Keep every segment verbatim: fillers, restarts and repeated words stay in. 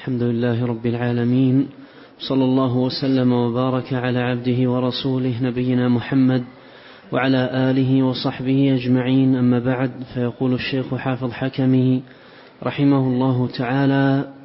الحمد لله رب العالمين، صلى الله وسلم وبارك على عبده ورسوله نبينا محمد وعلى آله وصحبه أجمعين. أما بعد، فيقول الشيخ حافظ حكمه رحمه الله تعالى: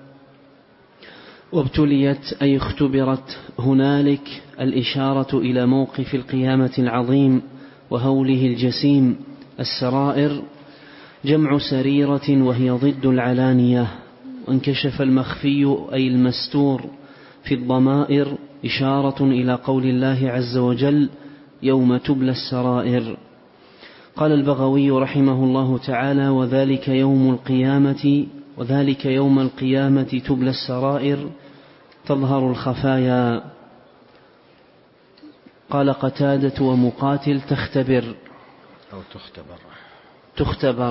وابتليت أي اختبرت هنالك الإشارة إلى موقف القيامة العظيم وهوله الجسيم. السرائر جمع سريرة وهي ضد العلانية، وانكشف المخفي أي المستور في الضمائر، إشارة إلى قول الله عز وجل: يوم تبلى السرائر. قال البغوي رحمه الله تعالى: وذلك يوم القيامة وذلك يوم القيامة تبلى السرائر، تظهر الخفايا. قال قتادة ومقاتل: تختبر أو تختبر تختبر.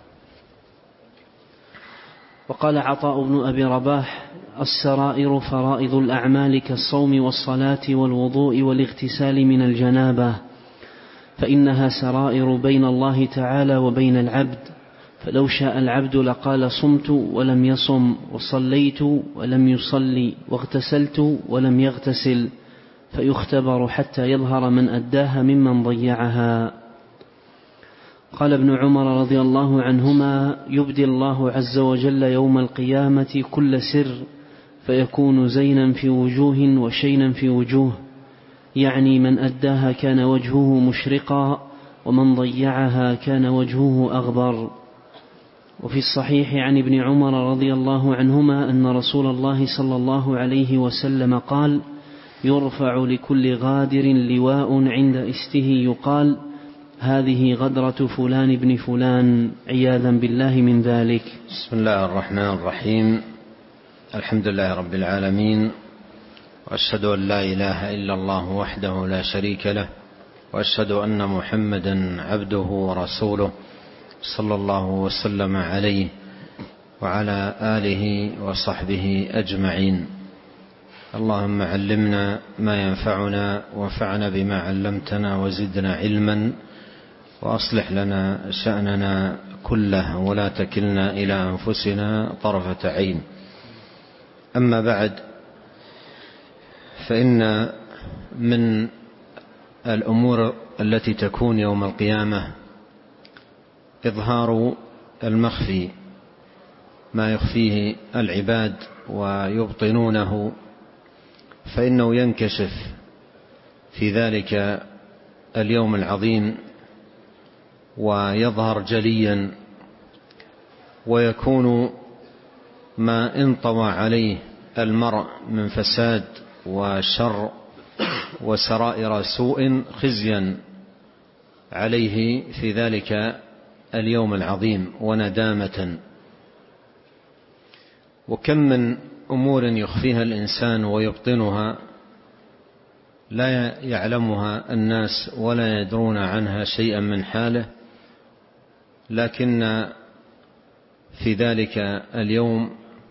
وقال عطاء بن أبي رباح: السرائر فرائض الأعمال كالصوم والصلاة والوضوء والاغتسال من الجنابة، فإنها سرائر بين الله تعالى وبين العبد، فلو شاء العبد لقال: صمت ولم يصم، وصليت ولم يصلي، واغتسلت ولم يغتسل، فيختبر حتى يظهر من أداها ممن ضيعها. قال ابن عمر رضي الله عنهما: يبدي الله عز وجل يوم القيامة كل سر، فيكون زينا في وجوه وشينا في وجوه، يعني من أداها كان وجهه مشرقا، ومن ضيعها كان وجهه أغبر. وفي الصحيح عن ابن عمر رضي الله عنهما أن رسول الله صلى الله عليه وسلم قال: يرفع لكل غادر لواء عند استه يقال: هذه غدرة فلان بن فلان، عياذا بالله من ذلك. بسم الله الرحمن الرحيم. الحمد لله رب العالمين، وأشهد أن لا إله إلا الله وحده لا شريك له، وأشهد أن محمدا عبده ورسوله، صلى الله وسلم عليه وعلى آله وصحبه أجمعين. اللهم علمنا ما ينفعنا، وانفعنا بما علمتنا، وزدنا علما، وأصلح لنا شأننا كله، ولا تكلنا إلى أنفسنا طرفة عين. أما بعد، فإن من الأمور التي تكون يوم القيامة إظهار المخفي، ما يخفيه العباد ويبطنونه، فإنه ينكشف في ذلك اليوم العظيم ويظهر جليا، ويكون ما انطوى عليه المرء من فساد وشر وسرائر سوء خزيا عليه في ذلك اليوم العظيم وندامة. وكم من أمور يخفيها الإنسان ويبطنها لا يعلمها الناس ولا يدرون عنها شيئا من حاله، لكن في ذلك اليوم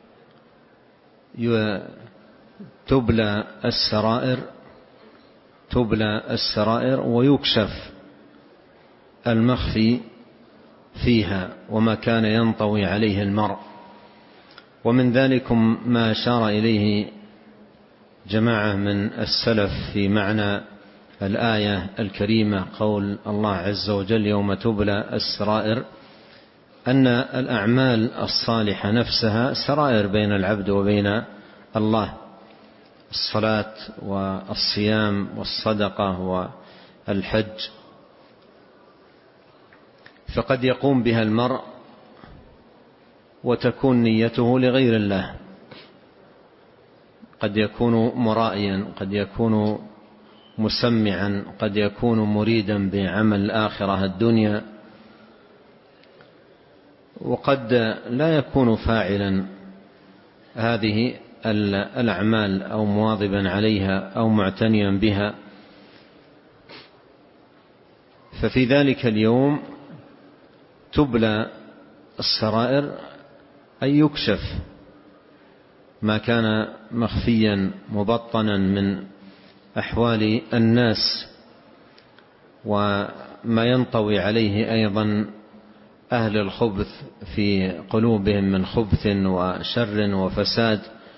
تبلى السرائر تبلى السرائر ويكشف المخفي فيها وما كان ينطوي عليه المرء. ومن ذلكم ما أشار إليه جماعة من السلف في معنى الآية الكريمة، قول الله عز وجل: يوم تبلى السرائر، أن الأعمال الصالحة نفسها سرائر بين العبد وبين الله، الصلاة والصيام والصدقة والحج، فقد يقوم بها المرء وتكون نيته لغير الله، قد يكون مرائيا، قد يكون مسمعا، قد يكون مريدا بعمل الآخرة الدنيا، وقد لا يكون فاعلا هذه الأعمال أو مواظبا عليها أو معتنيا بها. ففي ذلك اليوم تبلى السرائر، أي يكشف ما كان مخفيا مبطنا من أحوال الناس، وما ينطوي عليه أيضا أهل الخبث في قلوبهم من خبث وشر وفساد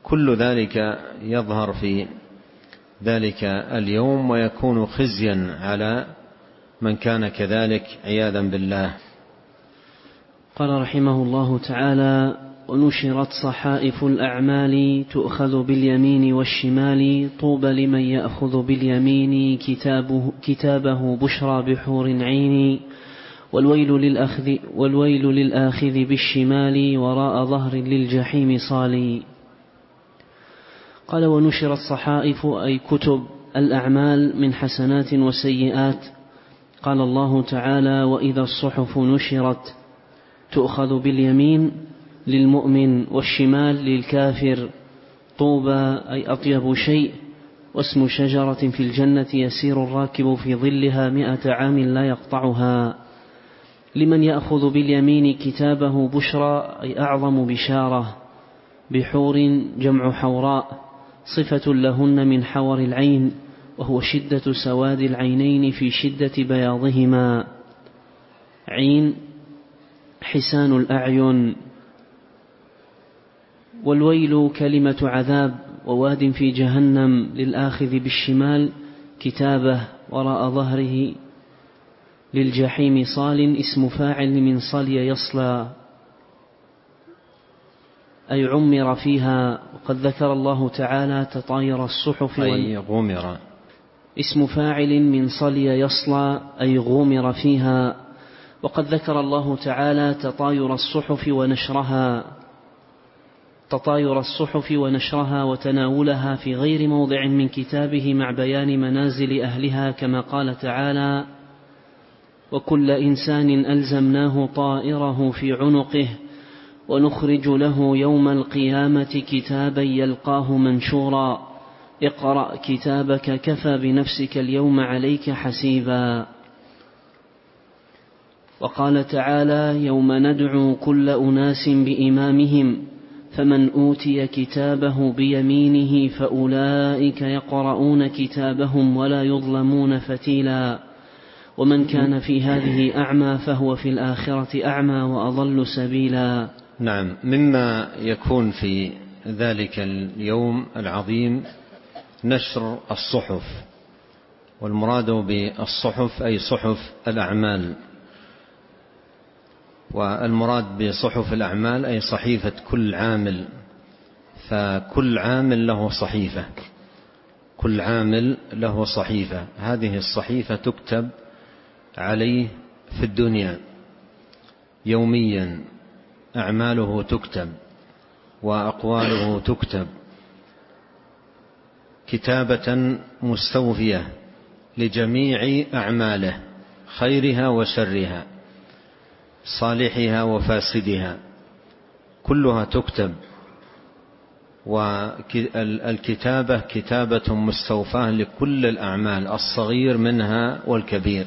كل ذلك يظهر في ذلك اليوم ويكون خزيا على من كان كذلك عياذا بالله. قال رحمه الله تعالى: ونشرت صحائف الأعمال تؤخذ باليمين والشمال، طوبى لمن يأخذ باليمين كتابه, كتابه بشرى بحور عين، والويل للأخذ, والويل للآخذ بالشمال، وراء ظهر للجحيم صالي. قال: ونشرت صحائف أي كتب الأعمال من حسنات وسيئات. قال الله تعالى: وإذا الصحف نشرت، تؤخذ باليمين للمؤمن والشمال للكافر. طوبى أي أطيب شيء، واسم شجرة في الجنة يسير الراكب في ظلها مئة عام لا يقطعها. لمن يأخذ باليمين كتابه بشرى أي أعظم بشارة. بحور جمع حوراء، صفة لهن من حور العين، وهو شدة سواد العينين في شدة بياضهما. عين حسان الأعين. والويل كلمة عذاب، وواد في جهنم للآخذ بالشمال كتابه، وراء ظهره للجحيم صال، اسم فاعل من صلي يصلى أي عمر فيها. وقد ذكر الله تعالى تطاير الصحف أي غمر. اسم فاعل من صلي يصلى أي غمر فيها. وقد ذكر الله تعالى تطاير الصحف ونشرها تطاير الصحف ونشرها وتناولها في غير موضع من كتابه مع بيان منازل أهلها، كما قال تعالى: وكل إنسان ألزمناه طائره في عنقه ونخرج له يوم القيامة كتابا يلقاه منشورا، اقرأ كتابك كفى بنفسك اليوم عليك حسيبا. وقال تعالى: يوم ندعو كل أناس بإمامهم، فمن أوتي كتابه بيمينه فأولئك يقرؤون كتابهم ولا يظلمون فتيلا، ومن كان في هذه أعمى فهو في الآخرة أعمى وأضل سبيلا. نعم، مما يكون في ذلك اليوم العظيم نشر الصحف، والمراد بالصحف أي صحف الأعمال، والمراد بصحف الأعمال أي صحيفة كل عامل، فكل عامل له صحيفة، كل عامل له صحيفة. هذه الصحيفة تكتب عليه في الدنيا يوميا، أعماله تكتب وأقواله تكتب كتابة مستوفية لجميع أعماله، خيرها وشرها، صالحها وفاسدها، كلها تكتب. والكتابة كتابة مستوفاة لكل الأعمال، الصغير منها والكبير،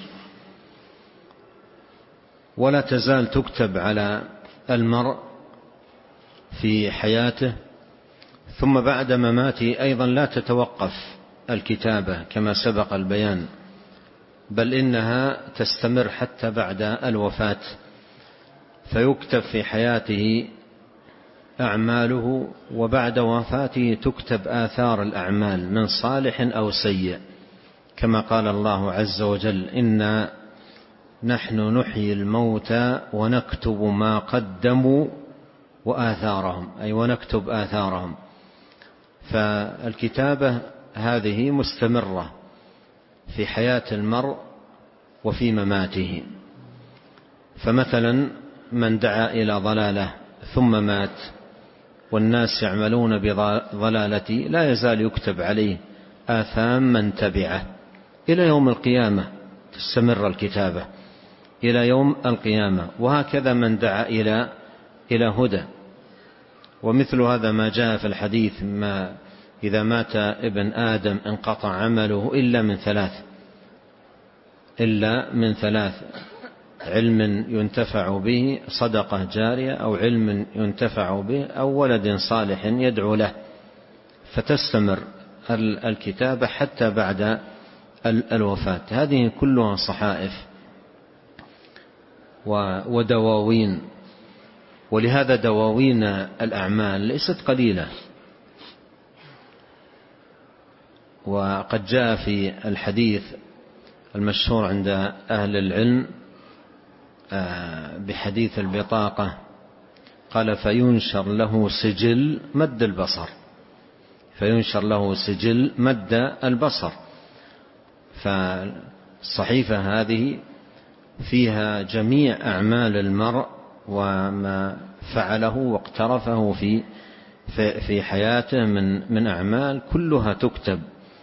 ولا تزال تكتب على المرء في حياته، ثم بعد مماته أيضا لا تتوقف الكتابة كما سبق البيان، بل إنها تستمر حتى بعد الوفاة، فيكتب في حياته أعماله، وبعد وفاته تكتب آثار الأعمال من صالح أو سيء، كما قال الله عز وجل: إنا نحن نحيي الموتى ونكتب ما قدموا وآثارهم، أي ونكتب آثارهم. فالكتابة هذه مستمرة في حياة المرء وفي مماته. فمثلا من دعا إلى ضلالة ثم مات والناس يعملون بضلالته لا يزال يكتب عليه آثام من تبعه إلى يوم القيامة، تستمر الكتابة إلى يوم القيامة. وهكذا من دعا إلى إلى هدى. ومثل هذا ما جاء في الحديث: ما إذا مات ابن آدم انقطع عمله إلا من ثلاث إلا من ثلاث علم ينتفع به، صدقة جارية، أو علم ينتفع به، أو ولد صالح يدعو له. فتستمر الكتابة حتى بعد الوفاة. هذه كلها صحائف ودواوين. ولهذا دواوين الأعمال ليست قليلة، وقد جاء في الحديث المشهور عند أهل العلم بحديث البطاقة، قال فينشر له سجل مد البصر، فينشر له سجل مد البصر. فالصحيفة هذه فيها جميع أعمال المرء وما فعله واقترفه في في حياته من من أعمال كلها تكتب.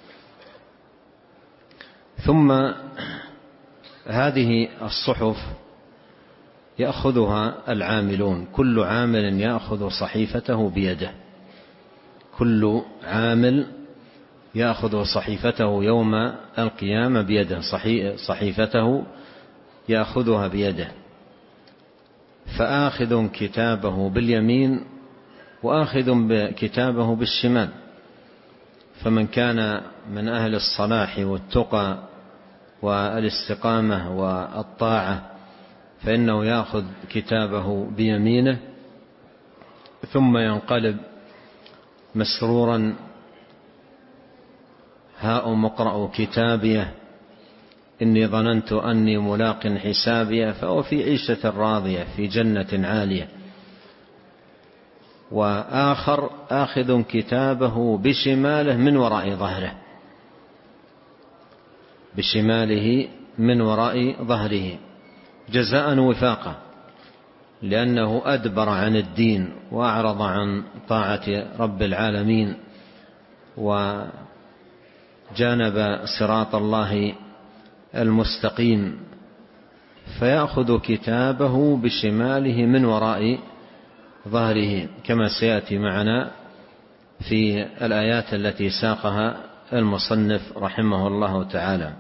ثم هذه الصحف يأخذها العاملون، كل عامل يأخذ صحيفته بيده، كل عامل يأخذ صحيفته يوم القيامة بيده، صحيفته يأخذها بيده، فآخذ كتابه باليمين وآخذ كتابه بالشمال. فمن كان من أهل الصلاح والتقى والاستقامة والطاعة فإنه يأخذ كتابه بيمينه، ثم ينقلب مسرورا هاؤم اقرءوا كتابيه إني ظننت أني ملاق حسابيه، فهو في عيشة راضية في جنة عالية. وآخر آخذ كتابه بشماله من وراء ظهره، بشماله من وراء ظهره جزاء وفاقا، لأنه أدبر عن الدين وأعرض عن طاعة رب العالمين وجانب صراط الله المستقيم، فيأخذ كتابه بشماله من وراء ظهره كما سيأتي معنا في الآيات التي ساقها المصنف رحمه الله تعالى.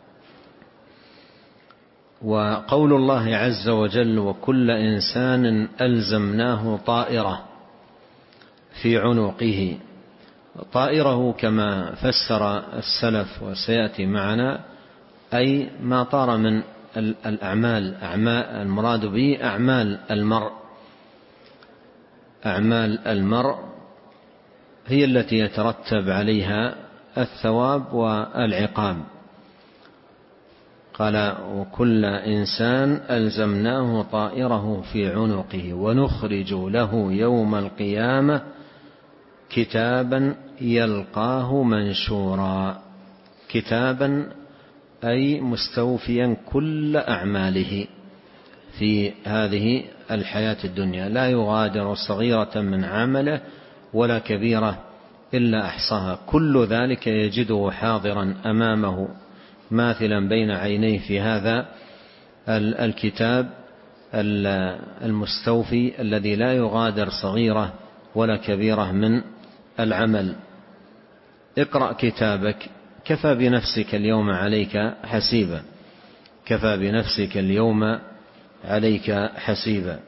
وقول الله عز وجل وكل إنسان ألزمناه طائره في عنقه، طائره كما فسر السلف وسيأتي معنا أي ما طار من الأعمال، أعمال المراد به أعمال المرء، أعمال المرء هي التي يترتب عليها الثواب والعقاب. قال وكل إنسان ألزمناه طائره في عنقه ونخرج له يوم القيامة كتابا يلقاه منشورا، كتابا أي مستوفيا كل أعماله في هذه الحياة الدنيا، لا يغادر صغيرة من عمله ولا كبيرة إلا أحصاها، كل ذلك يجده حاضرا أمامه ماثلا بين عينيه في هذا الكتاب المستوفي الذي لا يغادر صغيرة ولا كبيرة من العمل. اقرأ كتابك كفى بنفسك اليوم عليك حسيبا، كفى بنفسك اليوم عليك حسيبا.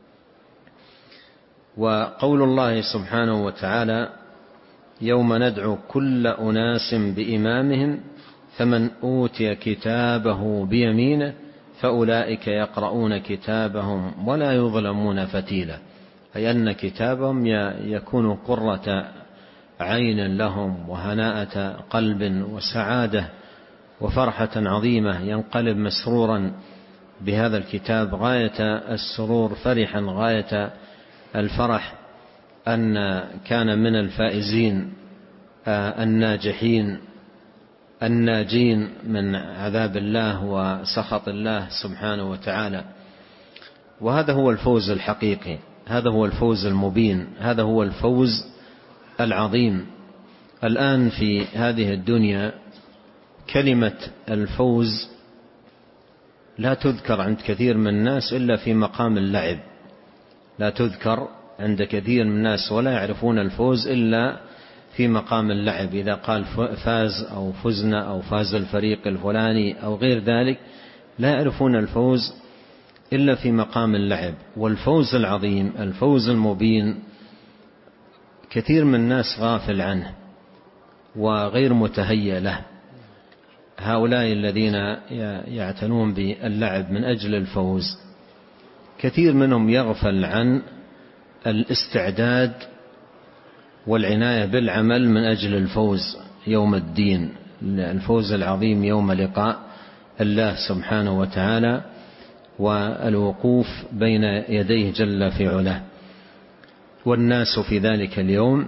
وقول الله سبحانه وتعالى يوم ندعو كل أناس بإمامهم فمن أوتي كتابه بيمينه فأولئك يقرؤون كتابهم ولا يظلمون فتيلا، أي أن كتابهم يكون قرة عين لهم وهناءة قلب وسعادة وفرحة عظيمة، ينقلب مسرورا بهذا الكتاب غاية السرور، فرحا غاية الفرح أن كان من الفائزين الناجحين الناجين من عذاب الله وسخط الله سبحانه وتعالى. وهذا هو الفوز الحقيقي، هذا هو الفوز المبين، هذا هو الفوز العظيم. الآن في هذه الدنيا كلمة الفوز لا تذكر عند كثير من الناس إلا في مقام اللعب، لا تذكر عند كثير من الناس ولا يعرفون الفوز إلا في مقام اللعب، إذا قال فاز أو فزنا أو فاز الفريق الفلاني أو غير ذلك لا يعرفون الفوز إلا في مقام اللعب. والفوز العظيم الفوز المبين كثير من الناس غافل عنه وغير متهيأ له. هؤلاء الذين يعتنون باللعب من أجل الفوز كثير منهم يغفل عن الاستعداد والعناية بالعمل من أجل الفوز، يوم الدين، الفوز العظيم يوم لقاء الله سبحانه وتعالى والوقوف بين يديه جل في علاه. والناس في ذلك اليوم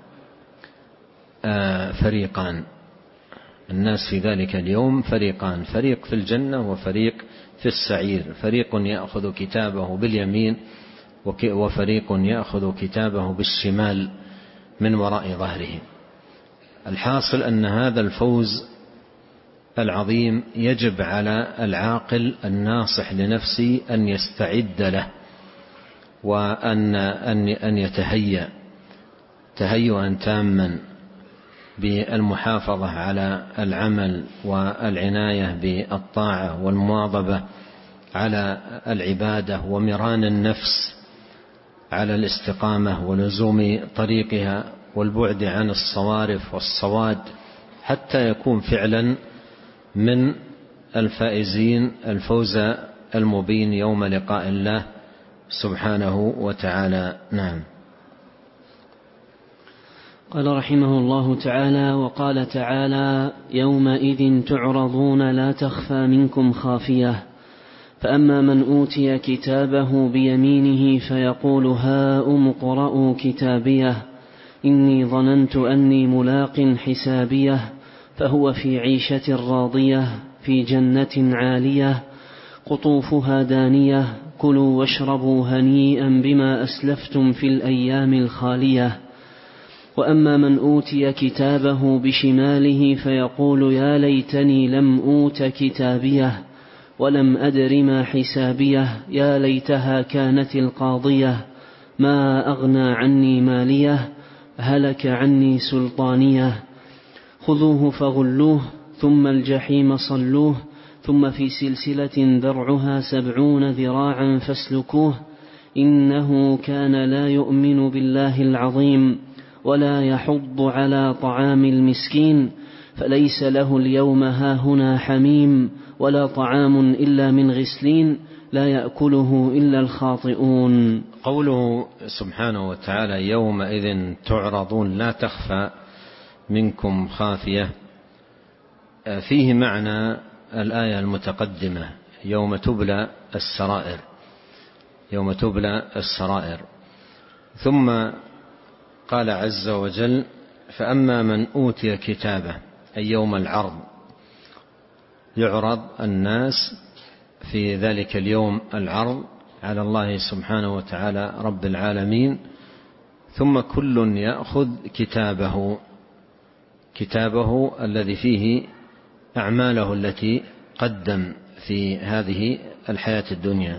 فريقان، الناس في ذلك اليوم فريقان، فريق في الجنة وفريق في السعير، فريق يأخذ كتابه باليمين وفريق يأخذ كتابه بالشمال من وراء ظهره. الحاصل أن هذا الفوز العظيم يجب على العاقل الناصح لنفسه أن يستعد له، وأن أن يتهيأ تهيئا تاما بالمحافظة على العمل والعناية بالطاعة والمواظبة على العبادة ومران النفس على الاستقامة ولزوم طريقها والبعد عن الصوارف والصواد، حتى يكون فعلا من الفائزين الفوز المبين يوم لقاء الله سبحانه وتعالى. نعم. قال رحمه الله تعالى: وقال تعالى: يومئذ تعرضون لا تخفى منكم خافية، فأما من أوتي كتابه بيمينه فيقول هاؤم اقرءوا كتابيه إني ظننت أني ملاق حسابيه فهو في عيشة راضية في جنة عالية قطوفها دانية كلوا واشربوا هنيئا بما أسلفتم في الأيام الخالية. وأما من أوتي كتابه بشماله فيقول يا ليتني لم أوت كتابيه ولم أدر ما حسابيه يا ليتها كانت القاضية ما أغنى عني ماليه هلك عني سلطانيه خذوه فغلوه ثم الجحيم صلوه ثم في سلسلة ذرعها سبعون ذراعا فاسلكوه إنه كان لا يؤمن بالله العظيم ولا يحض على طعام المسكين فليس له اليوم هاهنا حميم ولا طعام إلا من غسلين لا يأكله إلا الخاطئون. قوله سبحانه وتعالى يومئذ تعرضون لا تخفى منكم خافية فيه معنى الآية المتقدمة يوم تبلى السرائر، يوم تبلى السرائر. ثم قال عز وجل فأما من أوتي كتابه أي يوم العرض، يعرض الناس في ذلك اليوم العرض على الله سبحانه وتعالى رب العالمين، ثم كل يأخذ كتابه كتابه الذي فيه أعماله التي قدم في هذه الحياة الدنيا.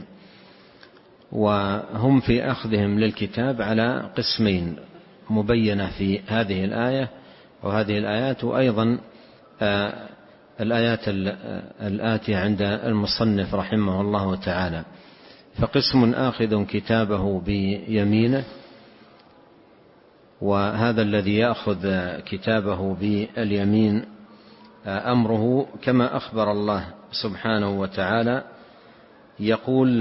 وهم في أخذهم للكتاب على قسمين مبينة في هذه الآية وهذه الآيات، وأيضا آه الآيات الآتية عند المصنف رحمه الله تعالى. فقسم آخذ كتابه بيمينه، وهذا الذي يأخذ كتابه باليمين أمره كما أخبر الله سبحانه وتعالى يقول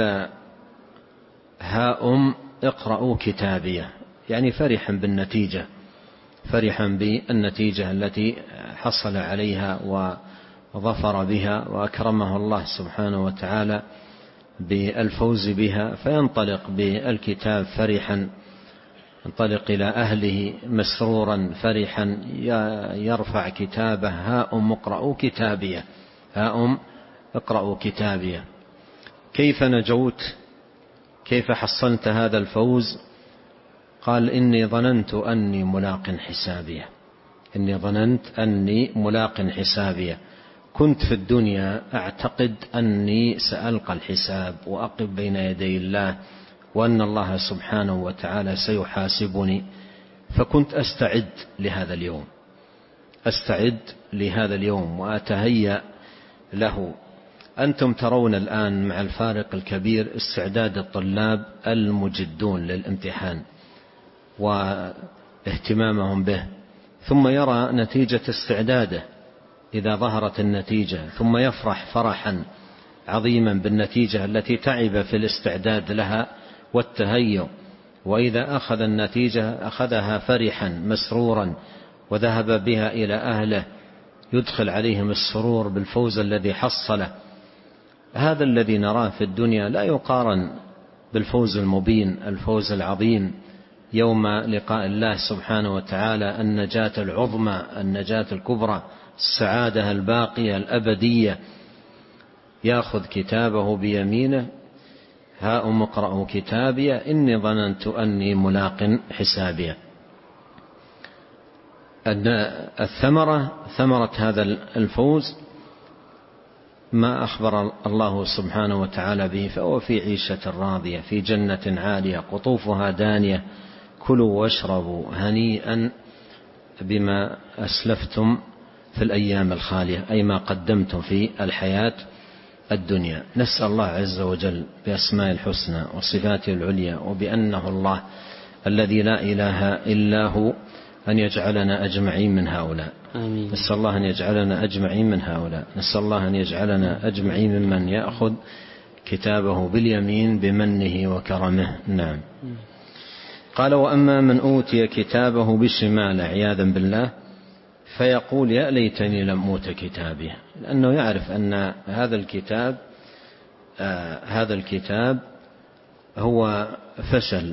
هاؤم اقرأوا كتابيه، يعني فرحا بالنتيجة، فرحا بالنتيجة التي حصل عليها وظفر بها وأكرمه الله سبحانه وتعالى بالفوز بها، فينطلق بالكتاب فرحا، ينطلق إلى أهله مسرورا فرحا، يرفع كتابه هاؤم اقرأوا كتابيه، هاؤم اقرأوا كتابيه. كيف نجوت؟ كيف حصلت هذا الفوز؟ قال إني ظننت أني ملاق حسابيه، إني ظننت أني ملاق حسابيه، كنت في الدنيا أعتقد أني سألقى الحساب وأقف بين يدي الله وأن الله سبحانه وتعالى سيحاسبني، فكنت أستعد لهذا اليوم، أستعد لهذا اليوم وأتهيأ له. أنتم ترون الآن مع الفارق الكبير استعداد الطلاب المجدون للامتحان واهتمامهم به، ثم يرى نتيجة استعداده إذا ظهرت النتيجة، ثم يفرح فرحا عظيما بالنتيجة التي تعب في الاستعداد لها والتهيؤ، وإذا أخذ النتيجة أخذها فرحا مسرورا وذهب بها إلى أهله يدخل عليهم السرور بالفوز الذي حصله. هذا الذي نراه في الدنيا لا يقارن بالفوز المبين، الفوز العظيم يوم لقاء الله سبحانه وتعالى، النجاة العظمى، النجاة الكبرى، السعادة الباقية الأبدية. يأخذ كتابه بيمينه: هاؤم اقرءوا كتابي إني ظننت أني ملاق حسابي. الثمرة ثمرة هذا الفوز ما أخبر الله سبحانه وتعالى به، فهو في عيشة راضية في جنة عالية قطوفها دانية، كلوا واشربوا هنيئا بما أسلفتم في الأيام الخالية، أي ما قدمتم في الحياة الدنيا. نسأل الله عز وجل بأسماء الحسنى وصفاته العليا وبأنه الله الذي لا إله إلا هو أن يجعلنا أجمعين من هؤلاء. آمين. نسأل الله أن يجعلنا أجمعين من هؤلاء. نسأل الله أن يجعلنا أجمعين ممن يأخذ كتابه باليمين بمنه وكرمه. نعم. قال: وأما من أوتي كتابه بالشمال عياذا بالله فيقول: يا ليتني لم أوت كتابي، لأنه يعرف أن هذا الكتاب آه هذا الكتاب هو فشل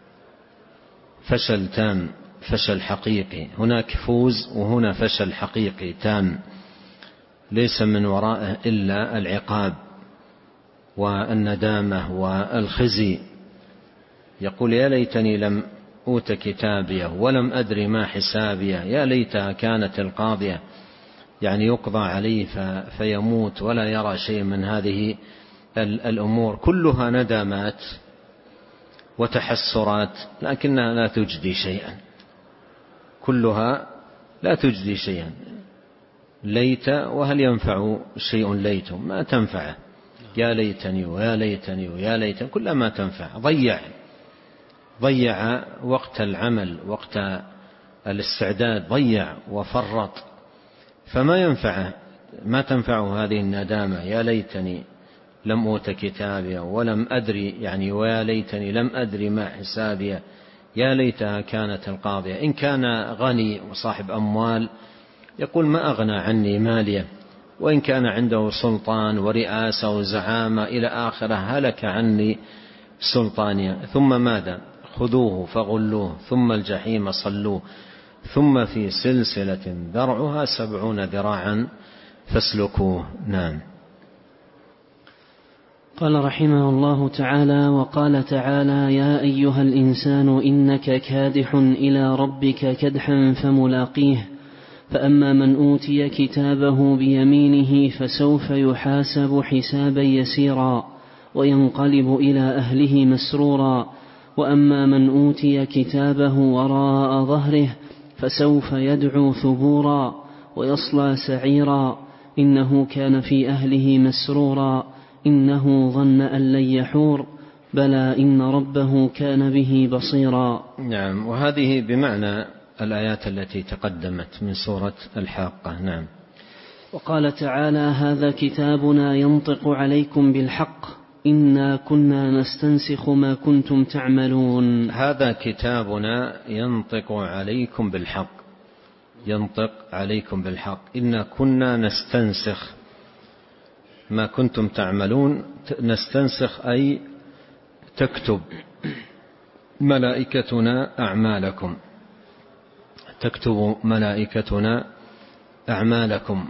فشل تام، فشل حقيقي. هناك فوز وهنا فشل حقيقي تام، ليس من ورائه إلا العقاب والندامة والخزي. يقول: يا ليتني لم أوت كتابيه ولم أدري ما حسابيه، يا ليتها كانت القاضية، يعني يقضى عليه فيموت ولا يرى شيء من هذه الأمور، كلها ندامات وتحسرات لكنها لا تجدي شيئا، كلها لا تجدي شيئا. ليت وهل ينفع شيء ليت؟ ما تنفعه. يا ليتني ويا ليتني ويا ليتني كلها ما تنفع. ضيع ضيع وقت العمل، وقت الاستعداد، ضيع وفرط، فما ينفعه، ما تنفعه هذه الندامة. يا ليتني لم أوت كتابي ولم أدري، يعني ويا ليتني لم أدري ما حسابي، يا ليتها كانت القاضية. إن كان غني وصاحب أموال يقول: ما أغنى عني مالية. وإن كان عنده سلطان ورئاسة وزعامة إلى آخره هلك عني سلطانية. ثم ماذا؟ خذوه فغلوه ثم الجحيم صلوه ثم في سلسلة ذرعها سبعون ذراعا فاسلكوه. نعم. قال رحمه الله تعالى: وقال تعالى: يا أيها الإنسان إنك كادح إلى ربك كدحا فملاقيه فأما من أوتي كتابه بيمينه فسوف يحاسب حسابا يسيرا وينقلب إلى أهله مسرورا وأما من أوتي كتابه وراء ظهره فسوف يدعو ثبورا ويصلى سعيرا إنه كان في أهله مسرورا إنه ظن أن لن يحور بلى إن ربه كان به بصيرا. نعم. وهذه بمعنى الآيات التي تقدمت من سورة الحاقة. نعم. وقال تعالى: هذا كتابنا ينطق عليكم بالحق إنا كنا نستنسخ ما كنتم تعملون. هذا كتابنا ينطق عليكم بالحق، ينطق عليكم بالحق إنا كنا نستنسخ ما كنتم تعملون. نستنسخ أي تكتب ملائكتنا أعمالكم، تكتب ملائكتنا أعمالكم،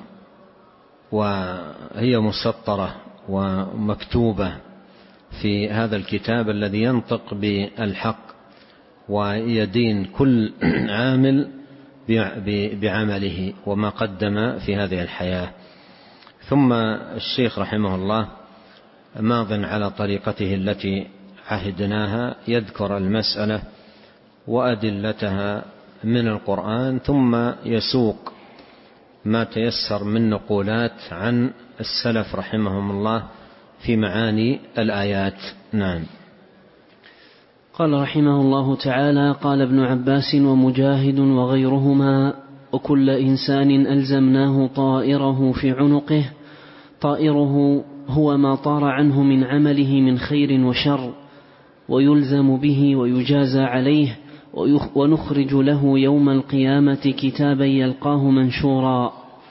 وهي مسطرة ومكتوبة في هذا الكتاب الذي ينطق بالحق ويدين كل عامل بعمله وما قدم في هذه الحياة. ثم الشيخ رحمه الله ماض على طريقته التي عهدناها، يذكر المسألة وأدلتها من القرآن ثم يسوق ما تيسر من نقولات عن السلف رحمهم الله في معاني الآيات. نعم. قال رحمه الله تعالى: قال ابن عباس ومجاهد وغيرهما: وكل إنسان ألزمناه طائره في عنقه. طائره هو ما طار عنه من عمله من خير وشر ويلزم به ويجازى عليه ونخرج له يوم القيامة كتابا يلقاه منشورا.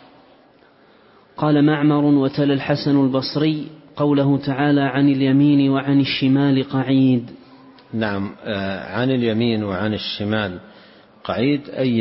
قال معمر: وتلا الحسن البصري قوله تعالى: عن اليمين وعن الشمال قعيد. نعم، عن اليمين وعن الشمال قعيد، أي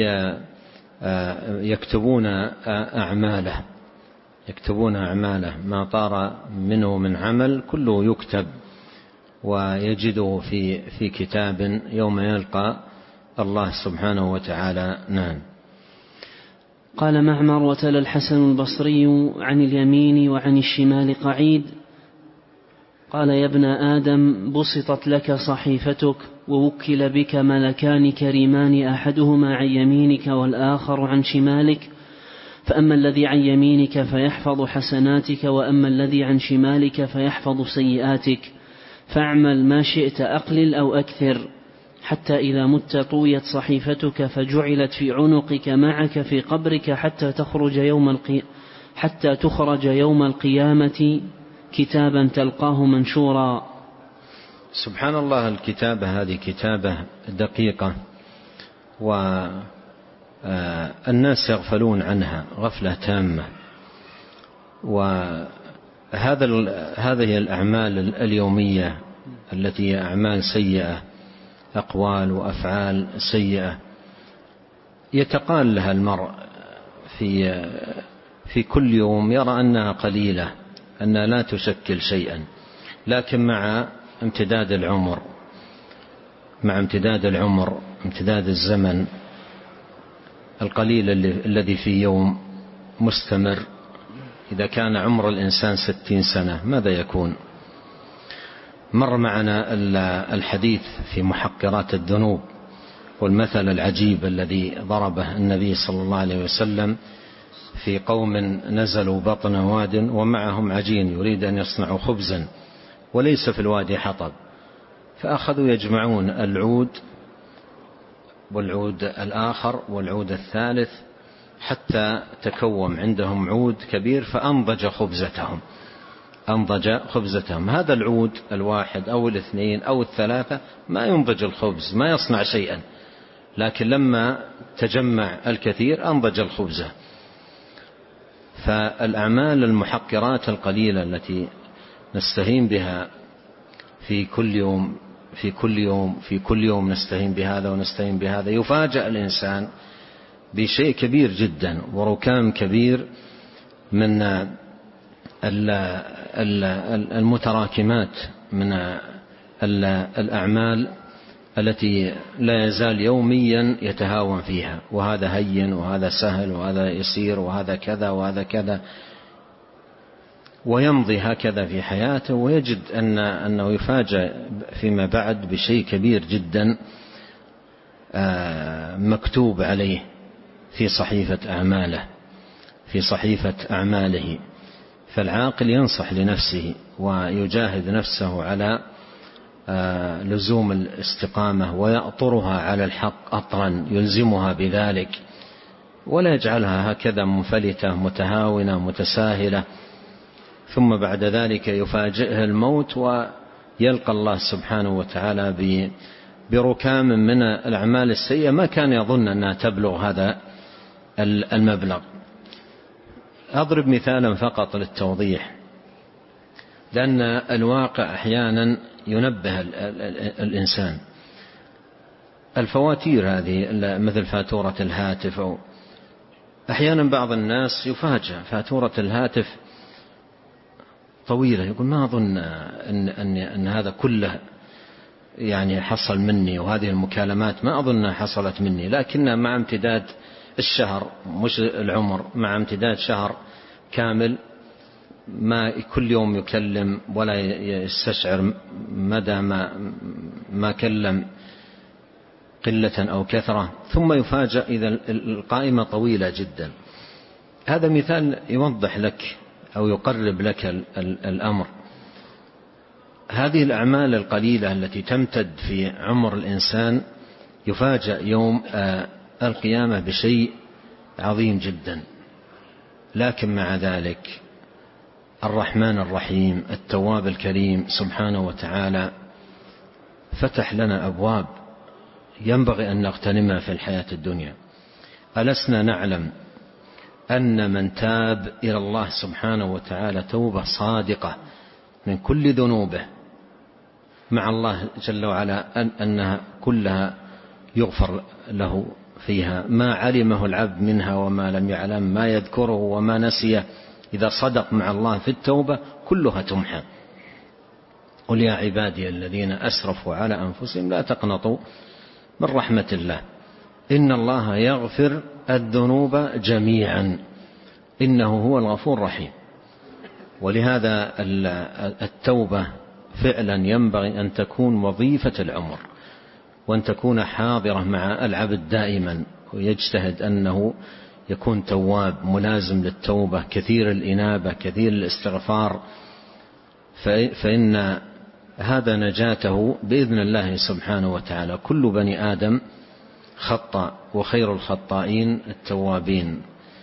يكتبون أعماله يكتبون أعماله ما طار منه من عمل كله يكتب ويجده في في كتاب يوم يلقى الله سبحانه وتعالى. نعم. قال معمر: وتلا الحسن البصري عن اليمين وعن الشمال قعيد. قال: يا ابن آدم، بسطت لك صحيفتك ووكل بك ملكان كريمان، أحدهما عن يمينك والآخر عن شمالك، فأما الذي عن يمينك فيحفظ حسناتك، وأما الذي عن شمالك فيحفظ سيئاتك، فاعمل ما شئت أقلل أو أكثر، حتى إذا مت طويت صحيفتك فجعلت في عنقك معك في قبرك حتى تخرج يوم القي... حتى تخرج يوم القيامة كتابا تلقاه منشورا. سبحان الله، الكتابة هذه كتابة دقيقة، والناس يغفلون عنها غفلة تامة. وهذا هذه الأعمال اليومية التي هي أعمال سيئة، أقوال وأفعال سيئة، يتقال لها المرء في في كل يوم، يرى أنها قليلة، أنها لا تشكل شيئا، لكن مع امتداد العمر مع امتداد العمر امتداد الزمن، القليل الذي في يوم مستمر، إذا كان عمر الإنسان ستين سنة ماذا يكون؟ مر معنا الحديث في محقرات الذنوب، والمثل العجيب الذي ضربه النبي صلى الله عليه وسلم في قوم نزلوا بطن واد ومعهم عجين يريد أن يصنعوا خبزا وليس في الوادي حطب، فأخذوا يجمعون العود والعود الآخر والعود الثالث حتى تكوم عندهم عود كبير فأنضج خبزتهم أنضج خبزتهم. هذا العود الواحد أو الاثنين أو الثلاثة ما ينضج الخبز، ما يصنع شيئا، لكن لما تجمع الكثير أنضج الخبزة. فالأعمال المحقرات القليلة التي نستهين بها في كل يوم في كل يوم في كل يوم نستهين بهذا ونستهين بهذا، يفاجأ الإنسان بشيء كبير جدا وركام كبير من المتراكمات من الأعمال التي لا يزال يوميا يتهاون فيها، وهذا هين وهذا سهل وهذا يسير وهذا كذا وهذا كذا، ويمضي هكذا في حياته، ويجد أن أنه يفاجأ فيما بعد بشيء كبير جدا مكتوب عليه في صحيفة أعماله في صحيفة أعماله. فالعاقل ينصح لنفسه ويجاهد نفسه على لزوم الاستقامة، ويأطرها على الحق أطرا يلزمها بذلك، ولا يجعلها هكذا منفلتة متهاونة متساهلة، ثم بعد ذلك يفاجئها الموت ويلقى الله سبحانه وتعالى بركام من الأعمال السيئة ما كان يظن أنها تبلغ هذا المبلغ. أضرب مثالا فقط للتوضيح، لأن الواقع أحيانا ينبه الإنسان. الفواتير هذه مثل فاتورة الهاتف، أو أحيانا بعض الناس يفاجأ فاتورة الهاتف طويلة، يقول ما أظن أن, أن, أن هذا كله يعني حصل مني، وهذه المكالمات ما أظنها حصلت مني، لكن مع امتداد الشهر مش العمر، مع امتداد شهر كامل ما كل يوم يكلم ولا يستشعر مدى ما, ما كلم قلة أو كثرة، ثم يفاجأ إذا القائمة طويلة جدا. هذا مثال يوضح لك أو يقرب لك الأمر. هذه الأعمال القليلة التي تمتد في عمر الإنسان يفاجأ يوم القيامة بشيء عظيم جدا، لكن مع ذلك الرحمن الرحيم التواب الكريم سبحانه وتعالى فتح لنا أبواب ينبغي أن نغتنمها في الحياة الدنيا. ألسنا نعلم أن من تاب إلى الله سبحانه وتعالى توبة صادقة من كل ذنوبه مع الله جل وعلا أن أنها كلها يغفر له فيها ما علمه العبد منها وما لم يعلم، ما يذكره وما نسيه، إذا صدق مع الله في التوبة كلها تمحى. قل يا عبادي الذين أسرفوا على أنفسهم لا تقنطوا من رحمة الله إن الله يغفر الذنوب جميعا إنه هو الغفور الرحيم. ولهذا التوبة فعلا ينبغي أن تكون وظيفة العمر، وأن تكون حاضرة مع العبد دائما، ويجتهد أنه يكون تواب ملازم للتوبة كثير الإنابة كثير الاستغفار، فإن هذا نجاته بإذن الله سبحانه وتعالى. كل بني آدم خطأ وخير الخطائين التوابين.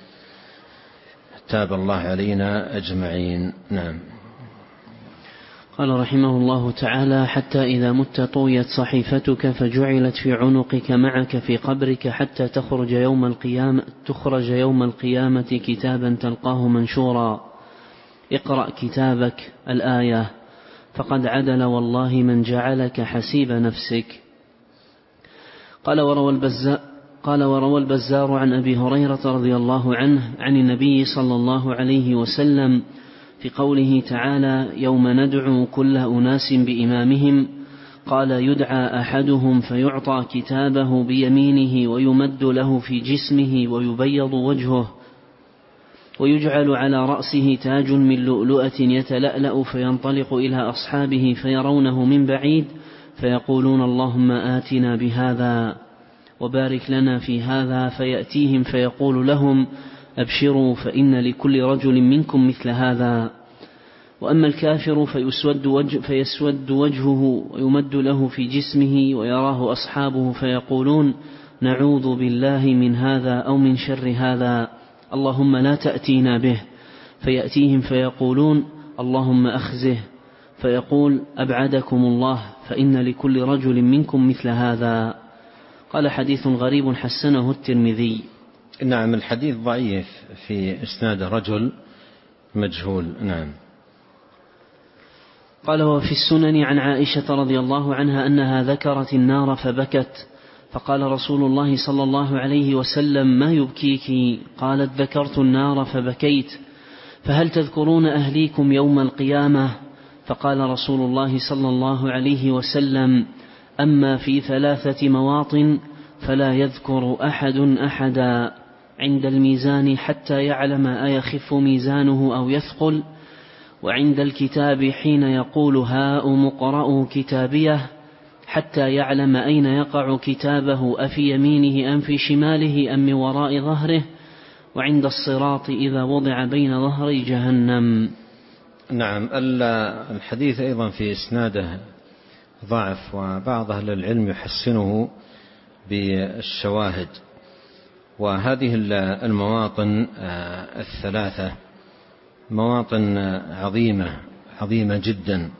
تاب الله علينا أجمعين. نعم. قال رحمه الله تعالى: حتى إذا مت طويت صحيفتك فجعلت في عنقك معك في قبرك حتى تخرج يوم القيامة تخرج يوم القيامة كتابا تلقاه منشورا اقرأ كتابك الآية فقد عدل والله من جعلك حسيب نفسك. قال وروى البزار قال وروى البزار عن أبي هريرة رضي الله عنه عن النبي صلى الله عليه وسلم في قوله تعالى: يوم ندعو كل أناس بإمامهم، قال: يدعى أحدهم فيعطى كتابه بيمينه ويمد له في جسمه ويبيض وجهه ويجعل على رأسه تاج من لؤلؤة يتلألأ فينطلق إلى أصحابه فيرونه من بعيد فيقولون: اللهم آتنا بهذا وبارك لنا في هذا، فيأتيهم فيقول لهم: أبشروا فإن لكل رجل منكم مثل هذا. وأما الكافر فيسود, وجه فيسود وجهه ويمد له في جسمه ويراه أصحابه فيقولون: نعوذ بالله من هذا أو من شر هذا، اللهم لا تأتينا به. فيأتيهم فيقولون: اللهم أخزه، فيقول: أبعدكم الله فإن لكل رجل منكم مثل هذا. قال: حديث غريب حسنه الترمذي. نعم. الحديث ضعيف في إسناد رجل مجهول. نعم. قال: وفي السنن عن عائشة رضي الله عنها أنها ذكرت النار فبكت، فقال رسول الله صلى الله عليه وسلم: ما يبكيك؟ قالت: ذكرت النار فبكيت، فهل تذكرون أهليكم يوم القيامة؟ فقال رسول الله صلى الله عليه وسلم: أما في ثلاثة مواطن فلا يذكر أحد أحدا: عند الميزان حتى يعلم أيخف ميزانه أو يثقل، وعند الكتاب حين يقول هاؤم اقرءوا كتابيه حتى يعلم أين يقع كتابه أفي يمينه أم في شماله أم من وراء ظهره، وعند الصراط إذا وضع بين ظهري جهنم. نعم. الحديث أيضا في إسناده ضعف، وبعض أهل العلم يحسنه بالشواهد. وهذه المواطن الثلاثة مواطن عظيمة عظيمة جدا.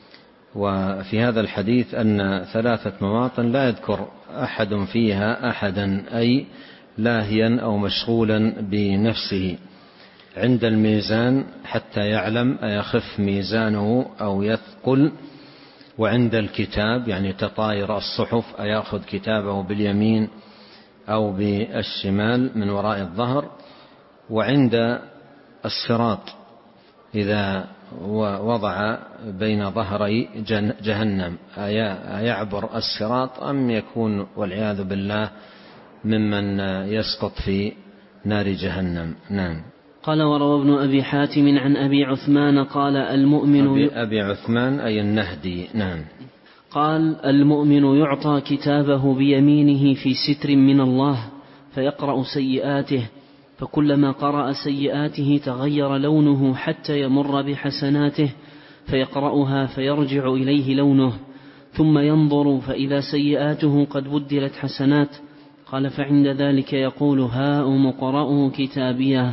وفي هذا الحديث أن ثلاثة مواطن لا يذكر أحد فيها أحدا، أي لاهيا أو مشغولا بنفسه. عند الميزان حتى يعلم أيخف ميزانه أو يثقل، وعند الكتاب يعني تطاير الصحف أيأخذ كتابه باليمين أو بالشمال من وراء الظهر، وعند الصراط إذا وضع بين ظهري جهنم أيعبر الصراط أم يكون والعياذ بالله ممن يسقط في نار جهنم. نعم. قال: وروى ابن أبي حاتم عن أبي عثمان قال: المؤمن أبي, أبي عثمان أي النهدي. نعم. قال: المؤمن يعطى كتابه بيمينه في ستر من الله فيقرأ سيئاته، فكلما قرأ سيئاته تغير لونه حتى يمر بحسناته فيقرأها فيرجع إليه لونه، ثم ينظر فإذا سيئاته قد بدلت حسنات. قال: فعند ذلك يقول: هاؤم اقرءوا كتابيه.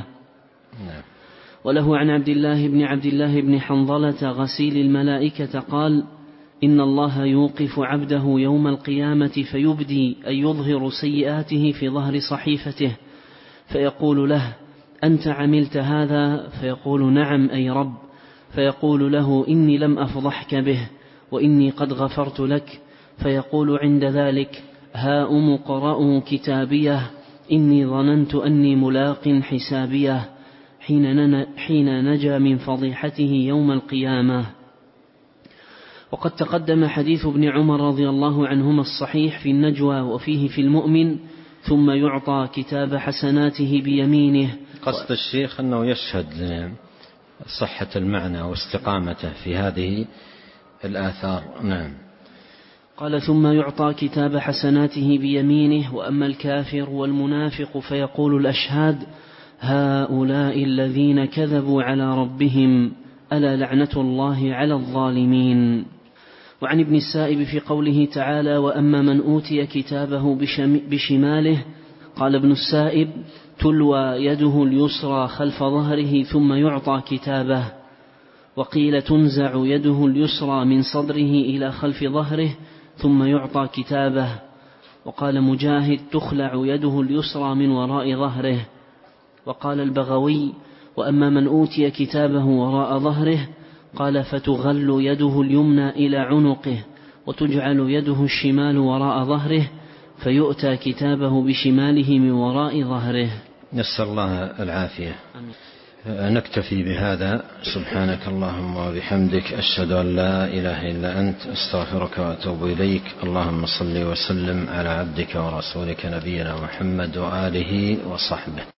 وله عن عبد الله بن عبد الله بن حنظلة غسيل الملائكة قال: إن الله يوقف عبده يوم القيامة فيبدي أن يظهر سيئاته في ظهر صحيفته، فيقول له: أنت عملت هذا؟ فيقول: نعم أي رب. فيقول له: إني لم أفضحك به، وإني قد غفرت لك. فيقول عند ذلك: هاؤم اقرءوا كتابيه، إني ظننت أني ملاق حسابيه، حين نجا من فضيحته يوم القيامة. وقد تقدم حديث ابن عمر رضي الله عنهما الصحيح في النجوى، وفيه في المؤمن ثم يعطى كتاب حسناته بيمينه. قصد الشيخ أنه يشهد صحة المعنى واستقامته في هذه الآثار. نعم. قال: ثم يعطى كتاب حسناته بيمينه. وأما الكافر والمنافق فيقول الأشهاد: هؤلاء الذين كذبوا على ربهم، ألا لعنة الله على الظالمين. وعن ابن السائب في قوله تعالى: وأما من أوتي كتابه بشماله، قال ابن السائب: تلوى يده اليسرى خلف ظهره ثم يعطى كتابه. وقيل: تنزع يده اليسرى من صدره إلى خلف ظهره ثم يعطى كتابه. وقال مجاهد: تخلع يده اليسرى من وراء ظهره. وقال البغوي: وأما من أوتي كتابه وراء ظهره، قال: فتغل يده اليمنى إلى عنقه، وتجعل يده الشمال وراء ظهره، فيؤتى كتابه بشماله من وراء ظهره. نسأل الله العافية. نكتفي بهذا. سبحانك اللهم وبحمدك، أشهد أن لا إله إلا أنت، أستغفرك وأتوب إليك. اللهم صل وسلم على عبدك ورسولك نبينا محمد وآله وصحبه.